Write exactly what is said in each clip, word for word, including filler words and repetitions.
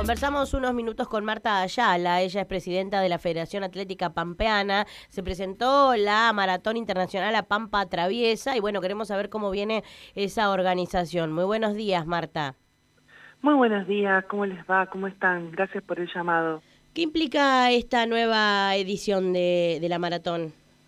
Conversamos unos minutos con Marta Ayala, ella es presidenta de la Federación Atlética Pampeana. Se presentó la Maratón Internacional a Pampa Traviesa y bueno, queremos saber cómo viene esa organización. Muy buenos días, Marta. Muy buenos días, ¿cómo les va? ¿Cómo están? Gracias por el llamado. ¿Qué implica esta nueva edición de, de la maratón?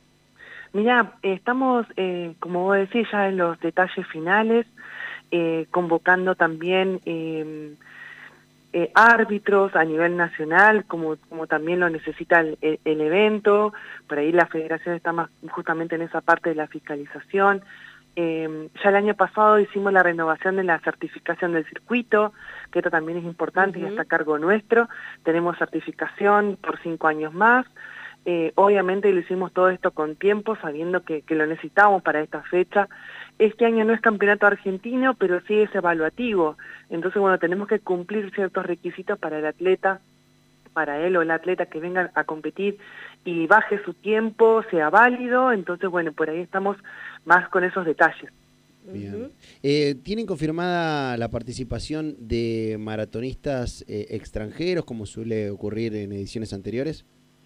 Mirá, eh, estamos, eh, como vos decís, ya en los detalles finales, eh, convocando también eh, eh, árbitros a nivel nacional, como, como también lo necesita el, el, el evento. Por ahí la federación está más justamente en esa parte de la fiscalización. Eh, ya el año pasado hicimos la renovación de la certificación del circuito, que esto también es importante, uh-huh. y está a cargo nuestro. Tenemos certificación por cinco años más. Eh, obviamente lo hicimos todo esto con tiempo, sabiendo que, que lo necesitábamos para esta fecha. Este año no es campeonato argentino, pero sí es evaluativo. Entonces, bueno, tenemos que cumplir ciertos requisitos para el atleta, para él o el atleta que venga a competir y baje su tiempo, sea válido. Entonces, bueno, por ahí estamos más con esos detalles. Bien. Eh, ¿Tienen confirmada la participación de maratonistas eh, extranjeros, como suele ocurrir en ediciones anteriores?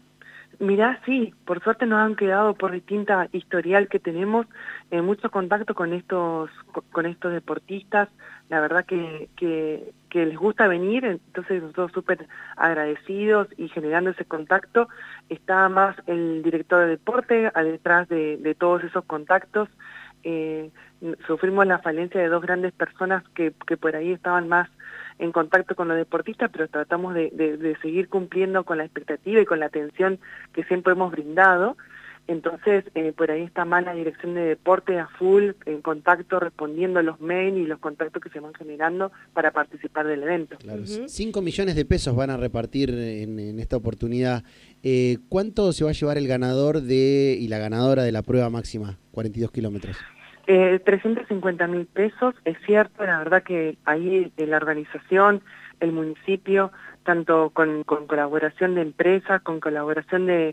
Mirá, sí, por suerte nos han quedado por distinta historial que tenemos, eh, mucho contacto con estos con estos deportistas, la verdad que, que, que les gusta venir, entonces nosotros súper agradecidos y generando ese contacto. Está más el director de deporte detrás de, de todos esos contactos. Eh, sufrimos la falencia de dos grandes personas que, que por ahí estaban más en contacto con los deportistas, pero tratamos de, de, de seguir cumpliendo con la expectativa y con la atención que siempre hemos brindado. Entonces, eh, por ahí está más la dirección de deporte a full, en contacto, respondiendo a los mails y los contactos que se van generando para participar del evento. Claro, uh-huh. Cinco millones de pesos van a repartir en, en esta oportunidad. Eh, ¿Cuánto se va a llevar el ganador de y la ganadora de la prueba máxima, cuarenta y dos kilómetros? Eh, trescientos cincuenta mil pesos, es cierto, la verdad que ahí eh, la organización, el municipio, tanto con, con colaboración de empresas, con colaboración de,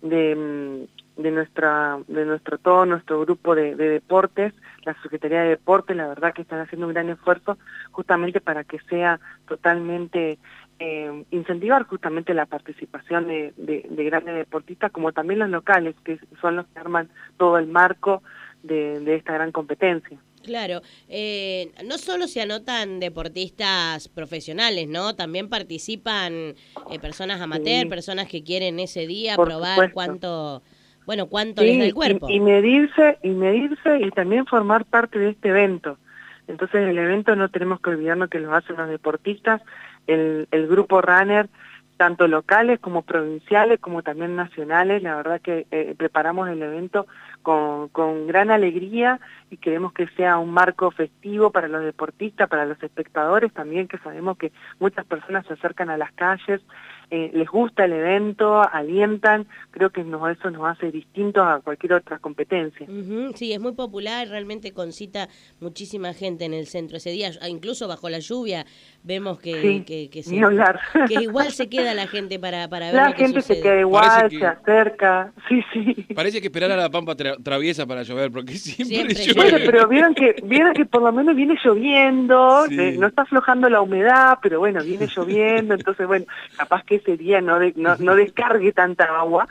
de, de, nuestra, de nuestro todo nuestro grupo de, de deportes, la Secretaría de Deportes, la verdad que están haciendo un gran esfuerzo justamente para que sea totalmente, eh, incentivar justamente la participación de, de, de grandes deportistas, como también los locales, que son los que arman todo el marco De, de esta gran competencia. Claro, eh, no solo se anotan deportistas profesionales, ¿no? También participan eh, personas amateur, sí. personas que quieren ese día Por probar supuesto. cuánto, bueno, cuánto sí, les da el cuerpo. Y, y medirse, y medirse y también formar parte de este evento. Entonces el evento no tenemos que olvidarnos que lo hacen los deportistas, el, el grupo runner, tanto locales como provinciales, como también nacionales. La verdad que eh, preparamos el evento con, con gran alegría y queremos que sea un marco festivo para los deportistas, para los espectadores también, que sabemos que muchas personas se acercan a las calles, eh, les gusta el evento, alientan. Creo que nos, eso nos hace distintos a cualquier otra competencia. Uh-huh, sí, es muy popular, realmente concita muchísima gente en el centro ese día, incluso bajo la lluvia vemos que, sí, que, que, se, ni hablar. que igual se queda la gente para, para ver la lo que gente sucede. se queda igual, que, se acerca, sí, sí. Parece que esperar a la Pampa tra traviesa para llover, porque siempre, siempre llueve. Bueno, pero vieron que, vieron que por lo menos viene lloviendo, Sí. eh, no está aflojando la humedad, pero bueno, viene lloviendo, entonces bueno, capaz que ese día no, de, no, no descargue tanta agua.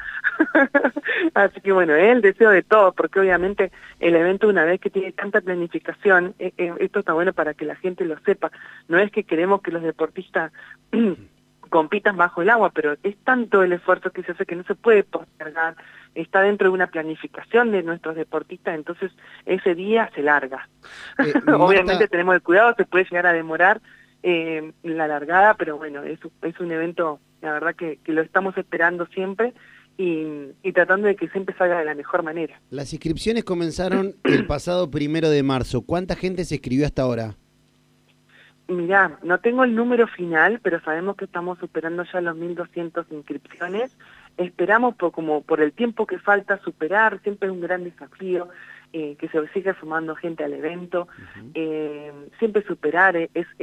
Así que bueno, es el deseo de todos, porque obviamente el evento, una vez que tiene tanta planificación, eh, eh, esto está bueno para que la gente lo sepa. No es que queremos que los deportistas compitan bajo el agua, pero es tanto el esfuerzo que se hace que no se puede postergar, está dentro de una planificación de nuestros deportistas, entonces ese día se larga. Eh, Obviamente Marta... tenemos el cuidado, se puede llegar a demorar eh, la largada, pero bueno, es, es un evento, la verdad que, que lo estamos esperando siempre y, y tratando de que siempre salga de la mejor manera. Las inscripciones comenzaron el pasado primero de marzo. ¿Cuánta gente se inscribió hasta ahora? Mirá, no tengo el número final, pero sabemos que estamos superando ya los mil doscientas inscripciones. Esperamos, por, como por el tiempo que falta, superar. Siempre es un gran desafío eh, que se siga sumando gente al evento. Uh-huh. eh, siempre superar, es, es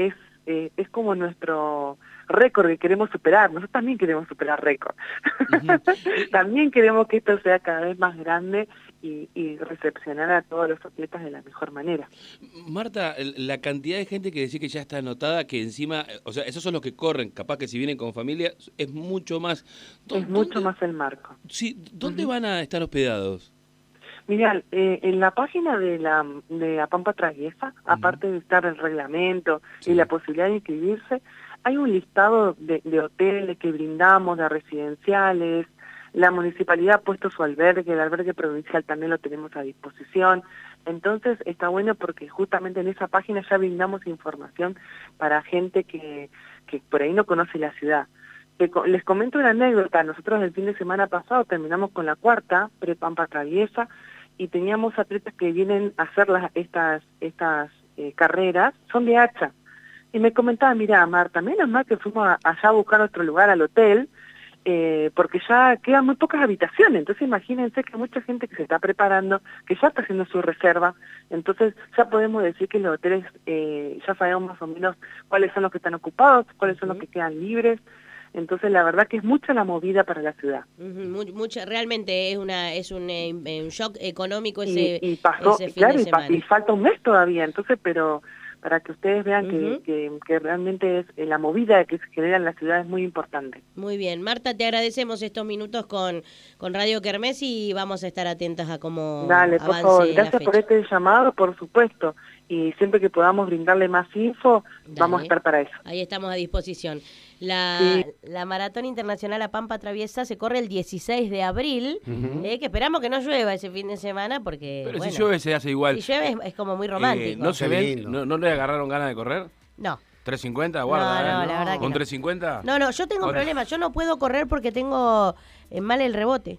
eh, es como nuestro récord que queremos superar. Nosotros también queremos superar récord. Uh-huh. También queremos que esto sea cada vez más grande y, y recepcionar a todos los atletas de la mejor manera. Marta, la cantidad de gente que decía que ya está anotada, que encima, o sea, esos son los que corren, capaz que si vienen con familia, es mucho más. Es mucho más el marco. Sí, ¿dónde uh-huh. van a estar hospedados? Mirá, eh, en la página de la, de la Pampa Traviesa, uh-huh. aparte de estar el reglamento sí. y la posibilidad de inscribirse, hay un listado de, de hoteles que brindamos, de residenciales. La municipalidad ha puesto su albergue, el albergue provincial también lo tenemos a disposición. Entonces está bueno porque justamente en esa página ya brindamos información para gente que, que por ahí no conoce la ciudad. Les comento una anécdota. Nosotros el fin de semana pasado terminamos con la cuarta pre-Pampa Traviesa y teníamos atletas que vienen a hacer las, estas, estas eh, carreras, son de Hacha. Y me comentaba, mira Marta, menos mal que fuimos a, allá a buscar otro lugar al hotel, eh, porque ya quedan muy pocas habitaciones. Entonces imagínense que hay mucha gente que se está preparando, que ya está haciendo su reserva. Entonces ya podemos decir que los hoteles, eh, ya sabemos más o menos cuáles son los que están ocupados, cuáles son los que quedan libres. Entonces la verdad que es mucha la movida para la ciudad. Uh-huh, mucha, realmente es una es un, eh, un shock económico ese, y, y pasó, ese fin claro, de y, semana. Y falta un mes todavía, entonces, pero para que ustedes vean uh-huh. que, que, que realmente es eh, la movida que se genera en la ciudad es muy importante. Muy bien, Marta, te agradecemos estos minutos con, con Radio Kermés y vamos a estar atentas a cómo Dale, avance por favor, gracias la fecha. por este llamado, por supuesto, y siempre que podamos brindarle más info, Dale. vamos a estar para eso. Ahí estamos a disposición. La, sí. la Maratón Internacional a Pampa Traviesa se corre el dieciséis de abril, uh-huh. eh, que esperamos que no llueva ese fin de semana porque... Pero bueno, si llueve se hace igual. Si llueve es, es como muy romántico. Eh, ¿No se ven? ¿No, ¿No le agarraron ganas de correr? No. ¿tres cincuenta? Guarda, no, no, ¿eh? la verdad que ¿Con no. tres cincuenta? No, no, yo tengo un problema. Yo no puedo correr porque tengo eh, mal el rebote.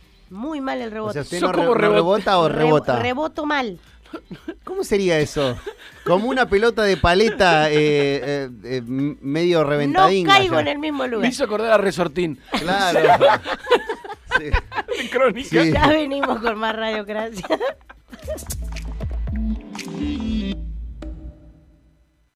Muy mal el rebote. O sea, ¿usted no, re no rebota o rebota? Re reboto mal. ¿Cómo sería eso? Como una pelota de paleta eh, eh, eh, medio reventadinga. No caigo ya. en el mismo lugar. Me hizo acordar a Resortín. Claro. Sí. Crónica. Sí. Ya venimos con más Radiocracia.